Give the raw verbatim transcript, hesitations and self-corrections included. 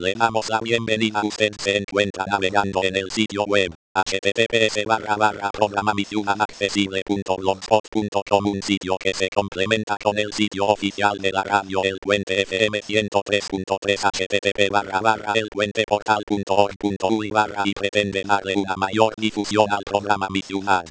Le damos la bienvenida. Usted se encuentra navegando en el sitio web https barra barra programación accesible.blogspot.com, un sitio que se complementa con el sitio oficial de la radio El Puente F M ciento tres punto tres, http barra barra elpuenteportal.org.uy barra, y pretende darle una mayor difusión al programa Mi Ciudad.